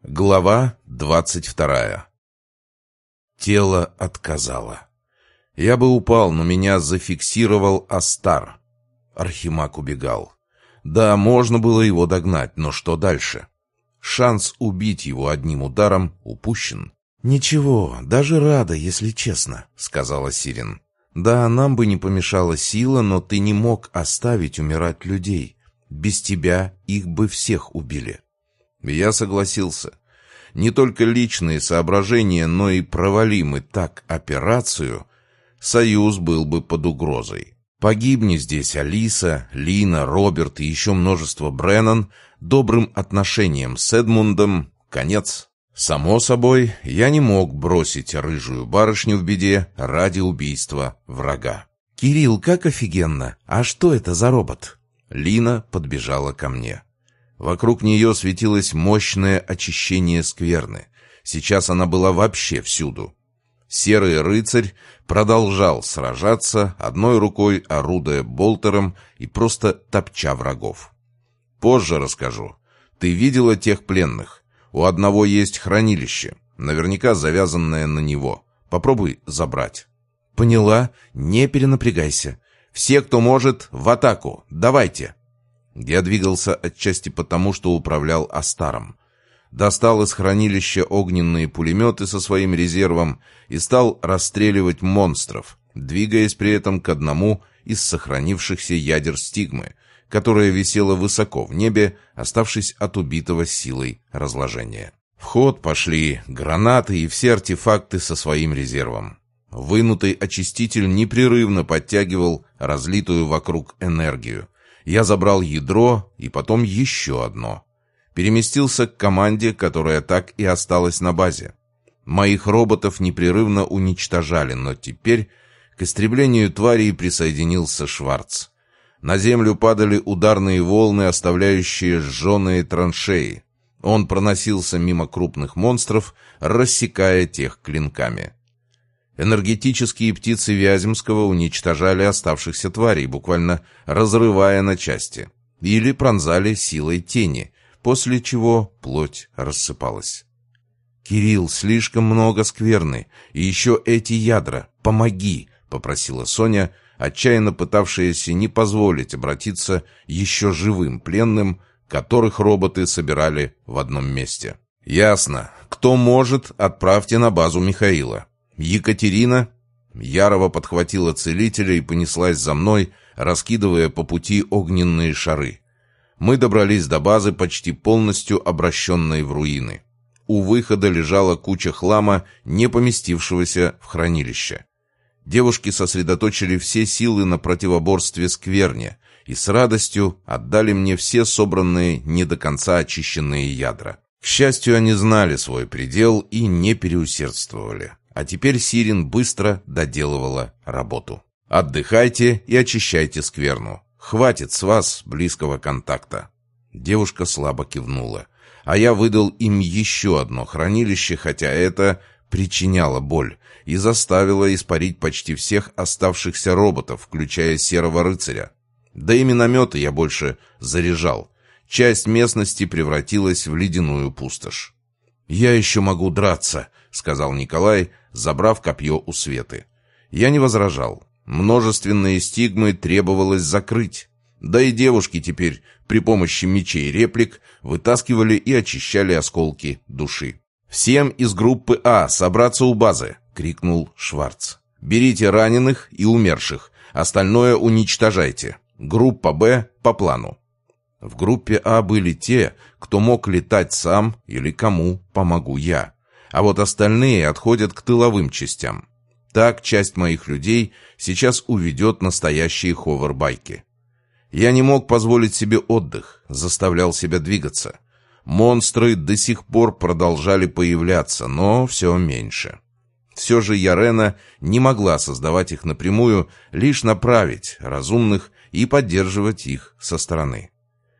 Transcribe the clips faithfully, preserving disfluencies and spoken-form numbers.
Глава двадцать вторая. Тело отказало. Я бы упал, но меня зафиксировал Астар. Архимаг убегал. Да, можно было его догнать, но что дальше? Шанс убить его одним ударом упущен. «Ничего, даже рада, если честно», — сказала Сирен. «Да, нам бы не помешала сила, но ты не мог оставить умирать людей. Без тебя их бы всех убили». Я согласился. Не только личные соображения, но и провали мы так операцию, союз был бы под угрозой. Погибни здесь Алиса, Лина, Роберт и еще множество Бреннан, добрым отношением с Эдмундом конец. Само собой, я не мог бросить рыжую барышню в беде ради убийства врага. «Кирилл, как офигенно! А что это за робот?» Лина подбежала ко мне. Вокруг нее светилось мощное очищение скверны. Сейчас она была вообще всюду. Серый рыцарь продолжал сражаться, одной рукой орудуя болтером и просто топча врагов. «Позже расскажу. Ты видела тех пленных? У одного есть хранилище, наверняка завязанное на него. Попробуй забрать». «Поняла. Не перенапрягайся. Все, кто может, в атаку. Давайте». Я двигался отчасти потому, что управлял Астаром. Достал из хранилища огненные пулеметы со своим резервом и стал расстреливать монстров, двигаясь при этом к одному из сохранившихся ядер стигмы, которая висела высоко в небе, оставшись от убитого силой разложения. В ход пошли гранаты и все артефакты со своим резервом. Вынутый очиститель непрерывно подтягивал разлитую вокруг энергию. Я забрал ядро и потом еще одно. Переместился к команде, которая так и осталась на базе. Моих роботов непрерывно уничтожали, но теперь к истреблению тварей присоединился Шварц. На землю падали ударные волны, оставляющие сжженные траншеи. Он проносился мимо крупных монстров, рассекая тех клинками. Энергетические птицы Вяземского уничтожали оставшихся тварей, буквально разрывая на части, или пронзали силой тени, после чего плоть рассыпалась. «Кирилл, слишком много скверны, и еще эти ядра. Помоги!» — попросила Соня, отчаянно пытавшаяся не позволить обратиться еще живым пленным, которых роботы собирали в одном месте. «Ясно. Кто может, отправьте на базу Михаила. Екатерина?» Ярова подхватила целителя и понеслась за мной, раскидывая по пути огненные шары. Мы добрались до базы, почти полностью обращенной в руины. У выхода лежала куча хлама, не поместившегося в хранилище. Девушки сосредоточили все силы на противоборстве скверне и с радостью отдали мне все собранные не до конца очищенные ядра. К счастью, они знали свой предел и не переусердствовали. А теперь Сирен быстро доделывала работу. «Отдыхайте и очищайте скверну. Хватит с вас близкого контакта». Девушка слабо кивнула. А я выдал им еще одно хранилище, хотя это причиняло боль, и заставило испарить почти всех оставшихся роботов, включая Серого рыцаря. Да и минометы я больше заряжал. Часть местности превратилась в ледяную пустошь. «Я еще могу драться», — сказал Николай, забрав копье у Светы. Я не возражал. Множественные стигмы требовалось закрыть. Да и девушки теперь при помощи мечей реплик вытаскивали и очищали осколки души. «Всем из группы А собраться у базы!» — крикнул Шварц. «Берите раненых и умерших, остальное уничтожайте. Группа Б по плану». В группе А были те, кто мог летать сам или кому помогу я. А вот остальные отходят к тыловым частям. Так часть моих людей сейчас уведет настоящие ховербайки. Я не мог позволить себе отдых, заставлял себя двигаться. Монстры до сих пор продолжали появляться, но все меньше. Все же Ярена не могла создавать их напрямую, лишь направить разумных и поддерживать их со стороны.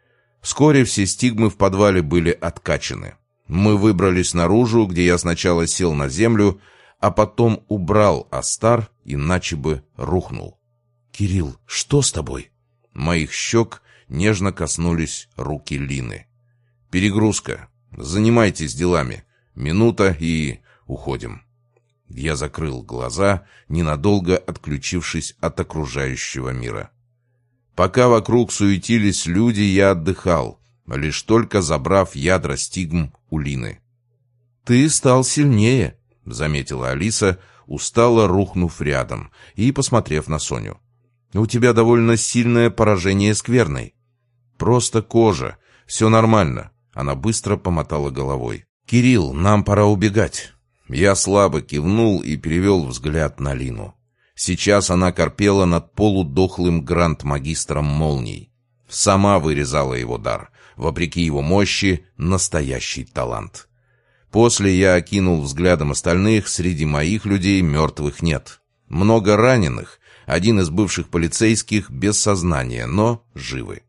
Вскоре все стигмы в подвале были откачаны. Мы выбрались наружу, где я сначала сел на землю, а потом убрал Астар, иначе бы рухнул. «Кирилл, что с тобой?» Моих щек нежно коснулись руки Лины. «Перегрузка. Занимайтесь делами. Минута и уходим». Я закрыл глаза, ненадолго отключившись от окружающего мира. Пока вокруг суетились люди, я отдыхал, лишь только забрав ядра стигм у Лины. «Ты стал сильнее», — заметила Алиса, устало рухнув рядом и посмотрев на Соню. «У тебя довольно сильное поражение скверной». «Просто кожа. Все нормально». Она быстро помотала головой. «Кирилл, нам пора убегать». Я слабо кивнул и перевел взгляд на Лину. Сейчас она корпела над полудохлым гранд-магистром молний. Сама вырезала его дар. Вопреки его мощи, настоящий талант. После я окинул взглядом остальных, среди моих людей мертвых нет. Много раненых, один из бывших полицейских без сознания, но живы.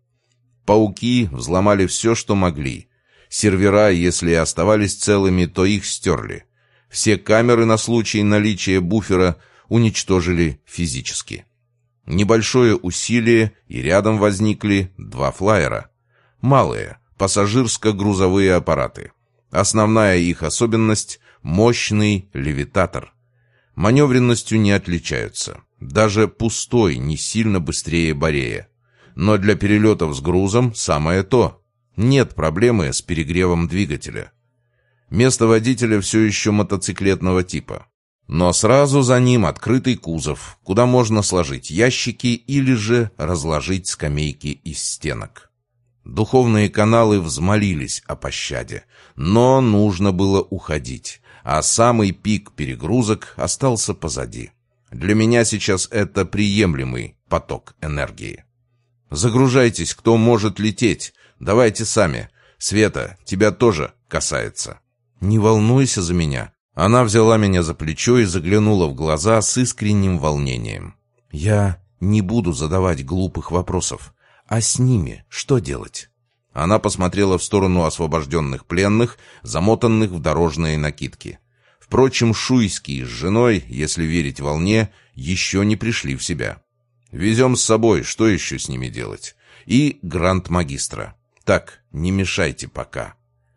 Пауки взломали все, что могли. Сервера, если и оставались целыми, то их стерли. Все камеры на случай наличия буфера уничтожили физически. Небольшое усилие, и рядом возникли два флайера. Малые, пассажирско-грузовые аппараты. Основная их особенность — мощный левитатор. Маневренностью не отличаются. Даже пустой не сильно быстрее Борея. Но для перелетов с грузом самое то. Нет проблемы с перегревом двигателя. Место водителя все еще мотоциклетного типа. Но сразу за ним открытый кузов, куда можно сложить ящики или же разложить скамейки из стенок. Духовные каналы взмолились о пощаде, но нужно было уходить, а самый пик перегрузок остался позади. Для меня сейчас это приемлемый поток энергии. «Загружайтесь, кто может лететь. Давайте сами. Света, тебя тоже касается». «Не волнуйся за меня». Она взяла меня за плечо и заглянула в глаза с искренним волнением. «Я не буду задавать глупых вопросов. А с ними что делать?» Она посмотрела в сторону освобожденных пленных, замотанных в дорожные накидки. Впрочем, Шуйский с женой, если верить волне, еще не пришли в себя. «Везем с собой, что еще с ними делать?» «И гранд-магистра. Так, не мешайте пока».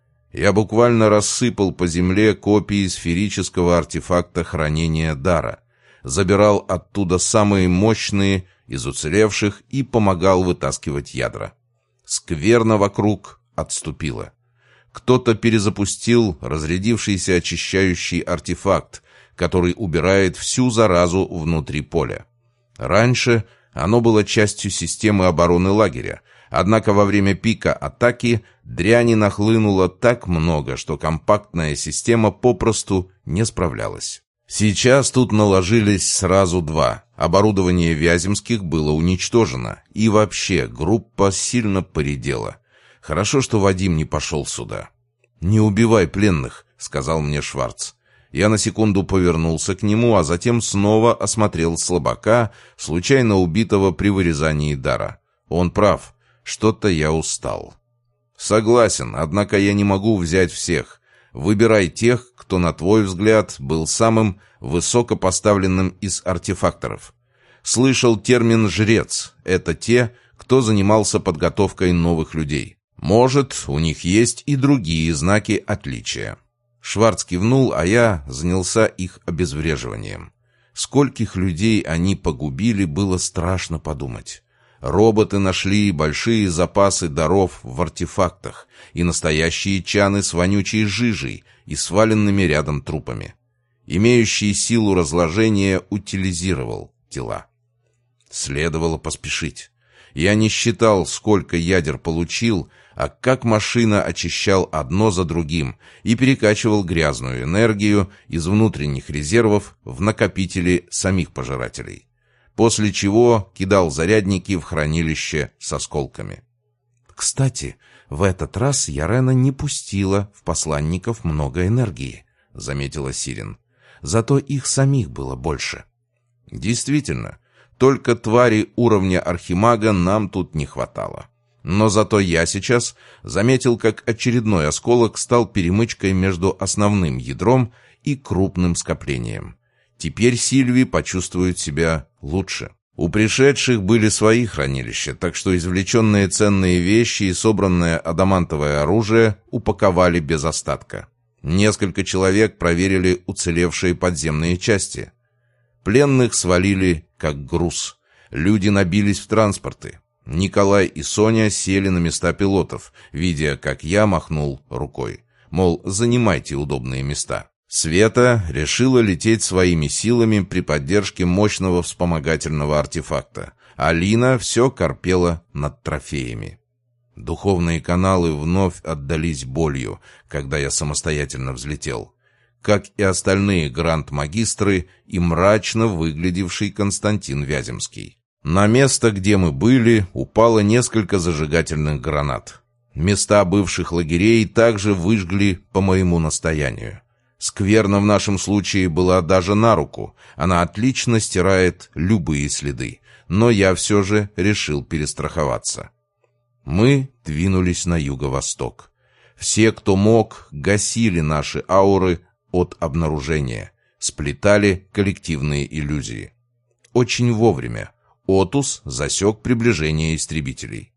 Я буквально рассыпал по земле копии сферического артефакта хранения дара, забирал оттуда самые мощные из уцелевших и помогал вытаскивать ядра. Скверно вокруг отступила. Кто-то перезапустил разрядившийся очищающий артефакт, который убирает всю заразу внутри поля. Раньше оно было частью системы обороны лагеря, однако во время пика атаки дряни нахлынуло так много, что компактная система попросту не справлялась. Сейчас тут наложились сразу два. Оборудование Вяземских было уничтожено, и вообще группа сильно поредела. Хорошо, что Вадим не пошел сюда. «Не убивай пленных», — сказал мне Шварц. Я на секунду повернулся к нему, а затем снова осмотрел слабака, случайно убитого при вырезании дара. Он прав. Что-то я устал. Согласен, однако я не могу взять всех. Выбирай тех, кто, на твой взгляд, был самым высокопоставленным из артефакторов. Слышал термин «жрец». Это те, кто занимался подготовкой новых людей. Может, у них есть и другие знаки отличия. Шварц кивнул, а я занялся их обезвреживанием. Скольких людей они погубили, было страшно подумать. Роботы нашли большие запасы даров в артефактах и настоящие чаны с вонючей жижей и сваленными рядом трупами. Имеющий силу разложения утилизировал тела. Следовало поспешить. Я не считал, сколько ядер получил, а как машина очищал одно за другим и перекачивал грязную энергию из внутренних резервов в накопители самих пожирателей. После чего кидал зарядники в хранилище с осколками. «Кстати, в этот раз Ярена не пустила в посланников много энергии», — заметила Сирен. «Зато их самих было больше». «Действительно, только твари уровня архимага нам тут не хватало. Но зато я сейчас заметил, как очередной осколок стал перемычкой между основным ядром и крупным скоплением. Теперь Сильви почувствует себя лучше». У пришедших были свои хранилища, так что извлеченные ценные вещи и собранное адамантовое оружие упаковали без остатка. Несколько человек проверили уцелевшие подземные части. Пленных свалили как груз. Люди набились в транспорты. Николай и Соня сели на места пилотов, видя, как я махнул рукой. Мол, занимайте удобные места. Света решила лететь своими силами при поддержке мощного вспомогательного артефакта. Алина все корпела над трофеями. Духовные каналы вновь отдались болью, когда я самостоятельно взлетел. Как и остальные гранд-магистры и мрачно выглядевший Константин Вяземский. На место, где мы были, упало несколько зажигательных гранат. Места бывших лагерей также выжгли по моему настоянию. Скверна в нашем случае была даже на руку. Она отлично стирает любые следы. Но я все же решил перестраховаться. Мы двинулись на юго-восток. Все, кто мог, гасили наши ауры от обнаружения. Сплетали коллективные иллюзии. Очень вовремя. Отус засек приближение истребителей.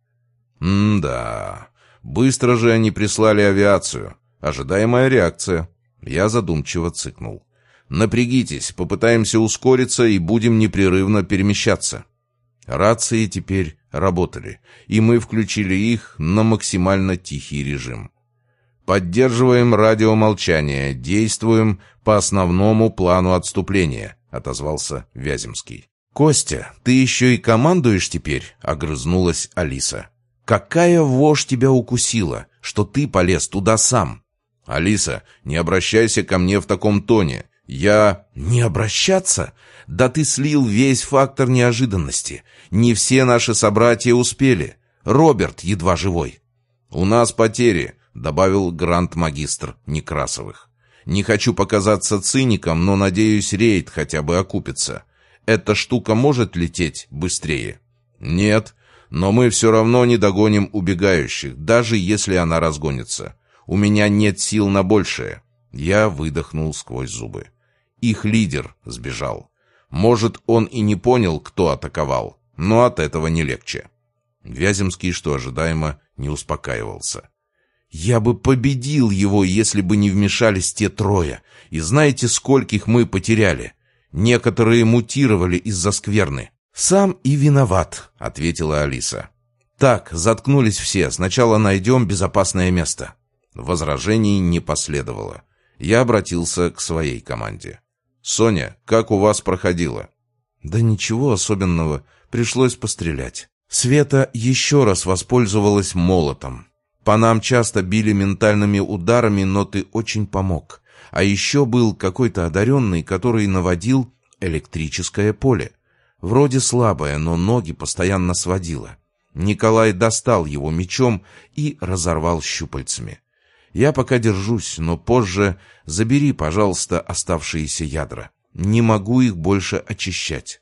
М-да, быстро же они прислали авиацию. Ожидаемая реакция. Я задумчиво цыкнул. Напрягитесь, попытаемся ускориться и будем непрерывно перемещаться. Рации теперь работали, и мы включили их на максимально тихий режим. «Поддерживаем радиомолчание, действуем по основному плану отступления», — отозвался Вяземский. «Костя, ты еще и командуешь теперь?» — огрызнулась Алиса. «Какая вошь тебя укусила, что ты полез туда сам?» «Алиса, не обращайся ко мне в таком тоне. Я...» «Не обращаться? Да ты слил весь фактор неожиданности. Не все наши собратья успели. Роберт едва живой». «У нас потери», — добавил гранд-магистр Некрасовых. «Не хочу показаться циником, но, надеюсь, рейд хотя бы окупится. Эта штука может лететь быстрее?» «Нет, но мы все равно не догоним убегающих, даже если она разгонится. У меня нет сил на большее». Я выдохнул сквозь зубы. Их лидер сбежал. Может, он и не понял, кто атаковал, но от этого не легче. Вяземский, что ожидаемо, не успокаивался. «Я бы победил его, если бы не вмешались те трое. И знаете, скольких мы потеряли? Некоторые мутировали из-за скверны». «Сам и виноват», — ответила Алиса. «Так, заткнулись все. Сначала найдем безопасное место». Возражений не последовало. Я обратился к своей команде. «Соня, как у вас проходило?» «Да ничего особенного. Пришлось пострелять». Света еще раз воспользовалась молотом. По нам часто били ментальными ударами, но ты очень помог. А еще был какой-то одаренный, который наводил электрическое поле. Вроде слабое, но ноги постоянно сводило. Николай достал его мечом и разорвал щупальцами. Я пока держусь, но позже забери, пожалуйста, оставшиеся ядра. Не могу их больше очищать».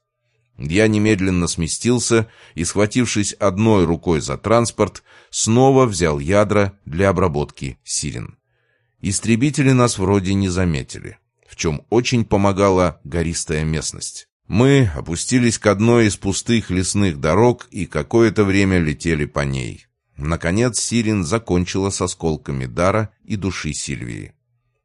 Я немедленно сместился и, схватившись одной рукой за транспорт, снова взял ядра для обработки сирен. Истребители нас вроде не заметили, в чем очень помогала гористая местность. Мы опустились к одной из пустых лесных дорог и какое-то время летели по ней. Наконец Сирин закончила с осколками дара и души Сильвии.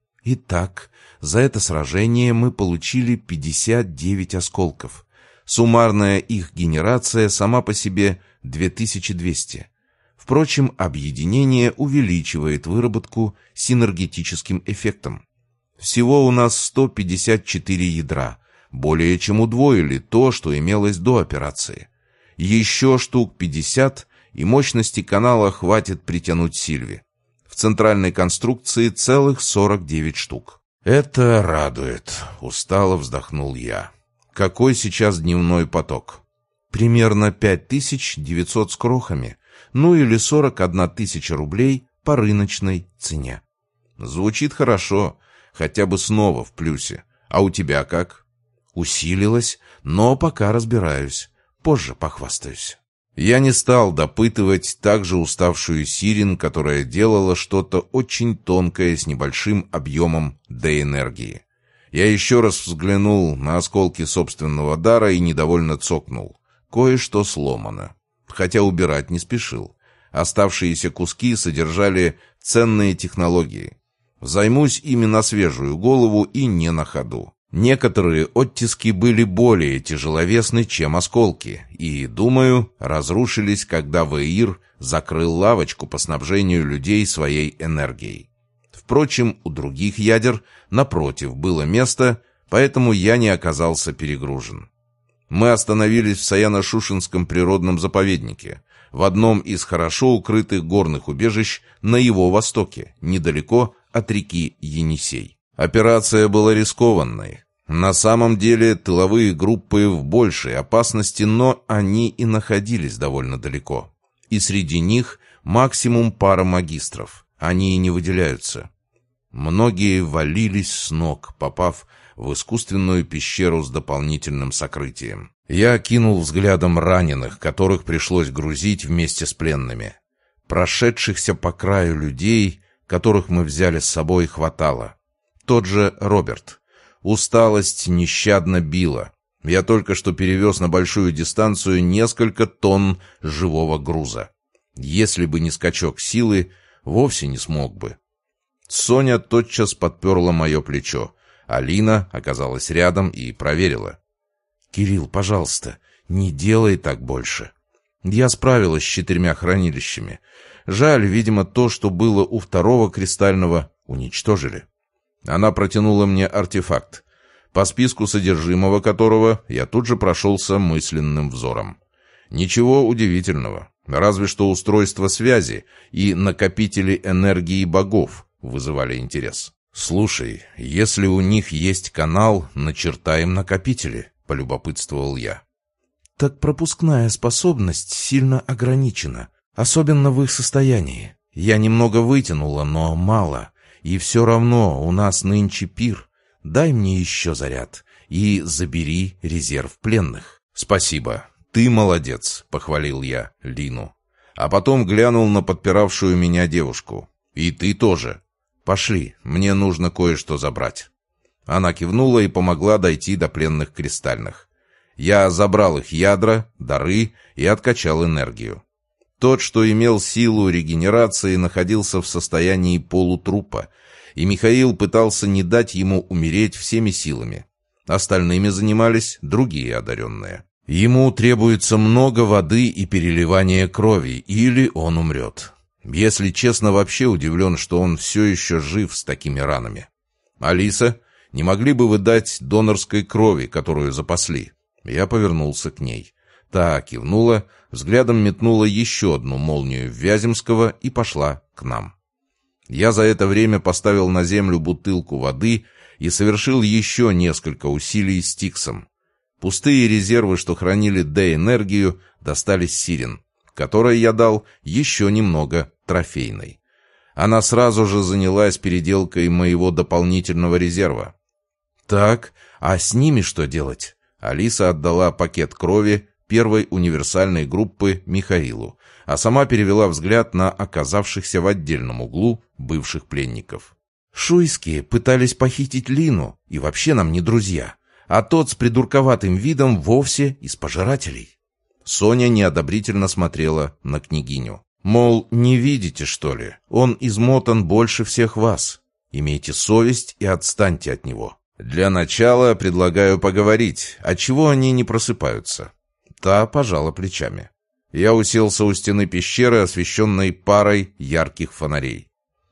«Итак, за это сражение мы получили пятьдесят девять осколков. Суммарная их генерация сама по себе две тысячи двести. Впрочем, объединение увеличивает выработку синергетическим эффектом. Всего у нас сто пятьдесят четыре ядра, более чем удвоили то, что имелось до операции. Еще штук пятьдесят, и мощности канала хватит притянуть Сильви. В центральной конструкции целых сорок девять штук». «Это радует», — устало вздохнул я. «Какой сейчас дневной поток?» «Примерно пять тысяч девятьсот с крохами, ну или сорок одна тысяча рублей по рыночной цене». «Звучит хорошо, хотя бы снова в плюсе. А у тебя как?» «Усилилось, но пока разбираюсь. Позже похвастаюсь». Я не стал допытывать также уставшую Сирин, которая делала что-то очень тонкое с небольшим объемом D-энергии. Я еще раз взглянул на осколки собственного дара и недовольно цокнул. Кое-что сломано, хотя убирать не спешил. Оставшиеся куски содержали ценные технологии. Займусь ими на свежую голову и не на ходу. Некоторые оттиски были более тяжеловесны, чем осколки, и, думаю, разрушились, когда Веир закрыл лавочку по снабжению людей своей энергией. Впрочем, у других ядер, напротив, было место, поэтому я не оказался перегружен. Мы остановились в Саяно-Шушенском природном заповеднике, в одном из хорошо укрытых горных убежищ на его востоке, недалеко от реки Енисей. Операция была рискованной. На самом деле тыловые группы в большей опасности, но они и находились довольно далеко. И среди них максимум пара магистров. Они и не выделяются. Многие валились с ног, попав в искусственную пещеру с дополнительным сокрытием. Я окинул взглядом раненых, которых пришлось грузить вместе с пленными. Прошедшихся по краю людей, которых мы взяли с собой, хватало. Тот же Роберт. Усталость нещадно била. Я только что перевез на большую дистанцию несколько тонн живого груза. Если бы не скачок силы, вовсе не смог бы. Соня тотчас подперла мое плечо. Алина оказалась рядом и проверила. «Кирилл, пожалуйста, не делай так больше. Я справилась с четырьмя хранилищами. Жаль, видимо, то, что было у второго кристального, уничтожили». Она протянула мне артефакт, по списку содержимого которого я тут же прошелся мысленным взором. Ничего удивительного, разве что устройство связи и накопители энергии богов вызывали интерес. «Слушай, если у них есть канал, начертаем накопители», — полюбопытствовал я. «Так пропускная способность сильно ограничена, особенно в их состоянии. Я немного вытянула, но мало, и все равно у нас нынче пир. Дай мне еще заряд и забери резерв пленных». «Спасибо, ты молодец», — похвалил я Лину. А потом глянул на подпиравшую меня девушку. «И ты тоже. Пошли, мне нужно кое-что забрать». Она кивнула и помогла дойти до пленных кристальных. Я забрал их ядра, дары и откачал энергию. Тот, что имел силу регенерации, находился в состоянии полутрупа, и Михаил пытался не дать ему умереть всеми силами. Остальными занимались другие одаренные. Ему требуется много воды и переливания крови, или он умрет. Если честно, вообще удивлен, что он все еще жив с такими ранами. «Алиса, не могли бы вы дать донорской крови, которую запасли?» Я повернулся к ней. Та кивнула, взглядом метнула еще одну молнию Вяземского и пошла к нам. Я за это время поставил на землю бутылку воды и совершил еще несколько усилий стиксом. Пустые резервы, что хранили Д-энергию, достались Сирен, которой я дал еще немного трофейной. Она сразу же занялась переделкой моего дополнительного резерва. «Так, а с ними что делать?» Алиса отдала пакет крови первой универсальной группы Михаилу, а сама перевела взгляд на оказавшихся в отдельном углу бывших пленников. «Шуйские пытались похитить Лину, и вообще нам не друзья, а тот с придурковатым видом вовсе из пожирателей». Соня неодобрительно смотрела на княгиню. Мол, не видите, что ли? Он измотан больше всех вас. Имейте совесть и отстаньте от него. Для начала предлагаю поговорить, отчего они не просыпаются. Та пожала плечами. Я уселся у стены пещеры, освещенной парой ярких фонарей.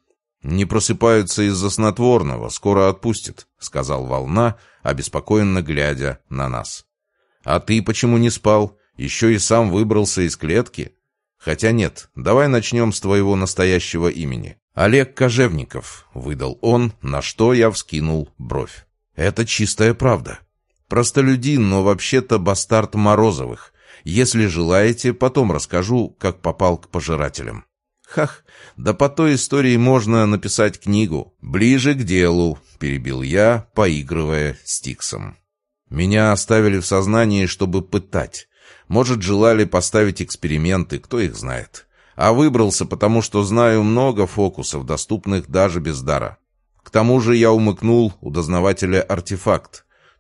«Не просыпаются из-за снотворного, скоро отпустят», — сказал Волна, обеспокоенно глядя на нас. «А ты почему не спал? Еще и сам выбрался из клетки? Хотя нет, давай начнем с твоего настоящего имени». «Олег Кожевников», — выдал он, на что я вскинул бровь. «Это чистая правда. Простолюдин, но вообще-то бастард Морозовых. Если желаете, потом расскажу, как попал к пожирателям». «Хах, да по той истории можно написать книгу. Ближе к делу», — перебил я, поигрывая стиксом. «Меня оставили в сознании, чтобы пытать. Может, желали поставить эксперименты, кто их знает. А выбрался, потому что знаю много фокусов, доступных даже без дара. К тому же я умыкнул у дознавателя артефакт.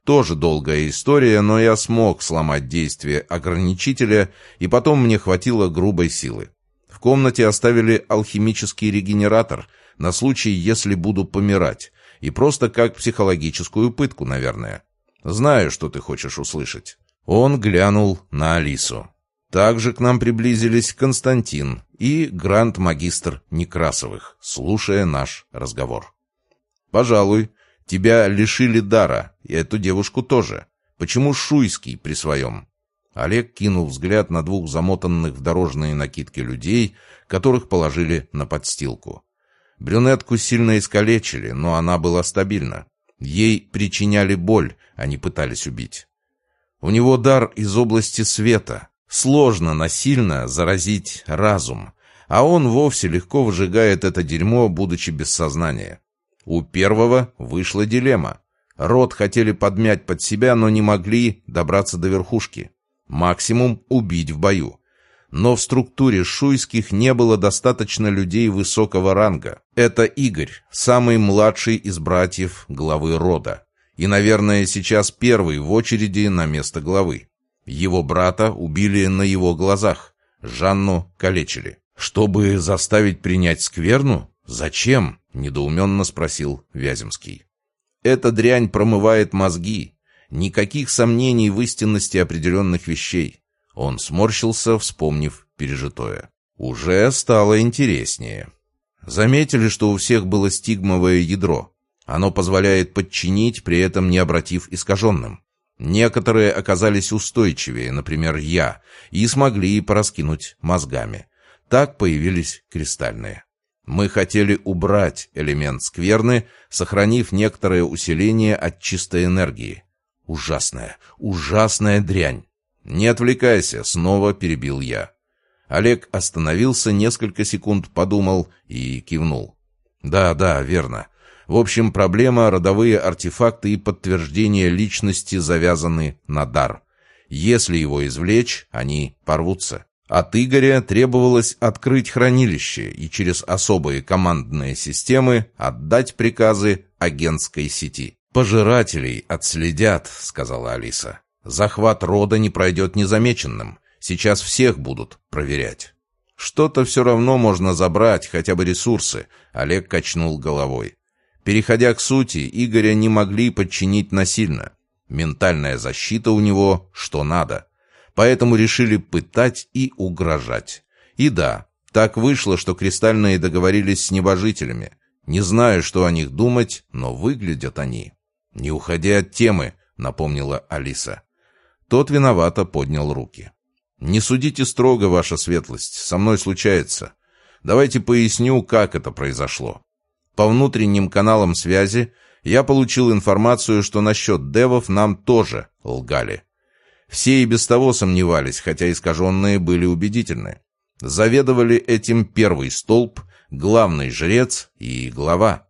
Тоже долгая история, но я смог сломать действие ограничителя, и потом мне хватило грубой силы. В комнате оставили алхимический регенератор на случай, если буду помирать, и просто как психологическую пытку, наверное. Знаю, что ты хочешь услышать». Он глянул на Алису. Также к нам приблизились Константин и гранд-магистр Некрасовых, слушая наш разговор. «Пожалуй, тебя лишили дара, и эту девушку тоже. Почему Шуйский при своем?» Олег кинул взгляд на двух замотанных в дорожные накидки людей, которых положили на подстилку. Брюнетку сильно искалечили, но она была стабильна. Ей причиняли боль, а не пытались убить. У него дар из области света. Сложно насильно заразить разум, а он вовсе легко выжигает это дерьмо, будучи без сознания. У первого вышла дилемма. Род хотели подмять под себя, но не могли добраться до верхушки. Максимум убить в бою. Но в структуре Шуйских не было достаточно людей высокого ранга. Это Игорь, самый младший из братьев главы рода. И, наверное, сейчас первый в очереди на место главы. Его брата убили на его глазах. Жанну калечили. «Чтобы заставить принять скверну? Зачем?» — недоуменно спросил Вяземский. «Эта дрянь промывает мозги. Никаких сомнений в истинности определенных вещей». Он сморщился, вспомнив пережитое. Уже стало интереснее. Заметили, что у всех было стигмовое ядро. Оно позволяет подчинить, при этом не обратив искаженным. Некоторые оказались устойчивее, например, я, и смогли пораскинуть мозгами. Так появились кристальные. Мы хотели убрать элемент скверны, сохранив некоторое усиление от чистой энергии. Ужасная, ужасная дрянь. «Не отвлекайся», — снова перебил я. Олег остановился, несколько секунд подумал и кивнул. «Да, да, верно. В общем, проблема — родовые артефакты и подтверждение личности завязаны на дар. Если его извлечь, они порвутся. От Игоря требовалось открыть хранилище и через особые командные системы отдать приказы агентской сети». «Пожирателей отследят», — сказала Алиса. «Захват рода не пройдет незамеченным. Сейчас всех будут проверять». «Что-то все равно можно забрать, хотя бы ресурсы», — Олег качнул головой. Переходя к сути, Игоря не могли подчинить насильно. Ментальная защита у него что надо. Поэтому решили пытать и угрожать. И да, так вышло, что кристальные договорились с небожителями. Не знаю, что о них думать, но выглядят они. «Не уходи от темы», — напомнила Алиса. Тот виновато поднял руки. «Не судите строго, ваша светлость, со мной случается. Давайте поясню, как это произошло. По внутренним каналам связи я получил информацию, что насчет девов нам тоже лгали. Все и без того сомневались, хотя искаженные были убедительны. Заведовали этим первый столб, главный жрец и глава.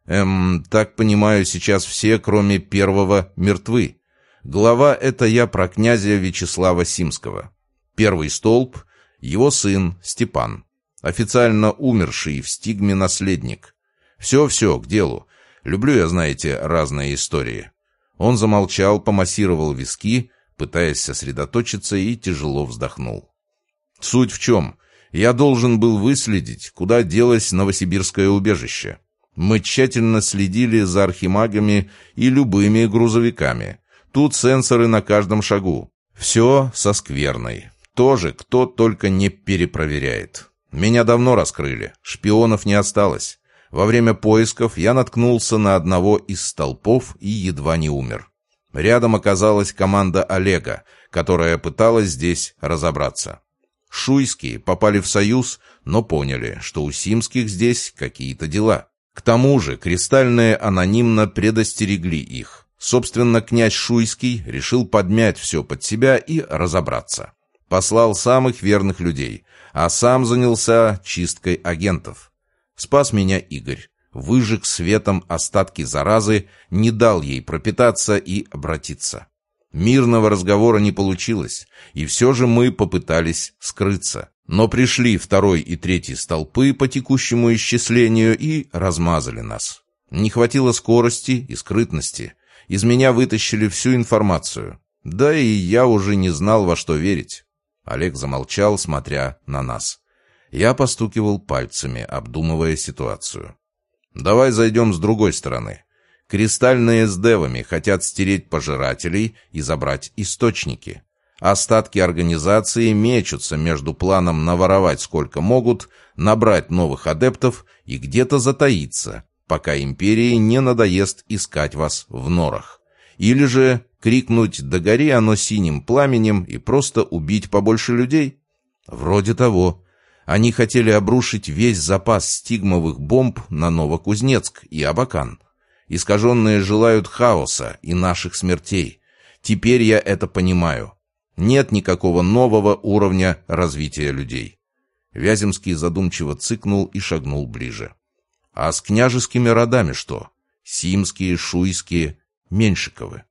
Эм, так понимаю, сейчас все, кроме первого, мертвы. Глава — это я про князя Вячеслава Симского. Первый столб — его сын Степан, официально умерший в стигме наследник. Все-все, к делу. Люблю я, знаете, разные истории». Он замолчал, помассировал виски, пытаясь сосредоточиться, и тяжело вздохнул. «Суть в чем? Я должен был выследить, куда делось новосибирское убежище. Мы тщательно следили за архимагами и любыми грузовиками. Тут сенсоры на каждом шагу. Все со скверной. Тоже кто только не перепроверяет. Меня давно раскрыли, шпионов не осталось. Во время поисков я наткнулся на одного из столпов и едва не умер. Рядом оказалась команда Олега, которая пыталась здесь разобраться. Шуйские попали в союз, но поняли, что у Симских здесь какие-то дела. К тому же кристальные анонимно предостерегли их. Собственно, князь Шуйский решил подмять все под себя и разобраться. Послал самых верных людей, а сам занялся чисткой агентов. Спас меня Игорь, выжег светом остатки заразы, не дал ей пропитаться и обратиться. Мирного разговора не получилось, и все же мы попытались скрыться. Но пришли второй и третий столпы по текущему исчислению и размазали нас. Не хватило скорости и скрытности, Из меня вытащили всю информацию. Да и я уже не знал, во что верить. Олег замолчал, смотря на нас. Я постукивал пальцами, обдумывая ситуацию. «Давай зайдем с другой стороны. Кристальные с девами хотят стереть пожирателей и забрать источники. Остатки организации мечутся между планом наворовать сколько могут, набрать новых адептов и где-то затаиться, пока империи не надоест искать вас в норах. Или же крикнуть «да гори оно синим пламенем» и просто убить побольше людей? Вроде того. Они хотели обрушить весь запас стигмовых бомб на Новокузнецк и Абакан. Искаженные желают хаоса и наших смертей. Теперь я это понимаю. Нет никакого нового уровня развития людей. Вяземский задумчиво цыкнул и шагнул ближе. А с княжескими родами что? Симские, Шуйские, Меньшиковы.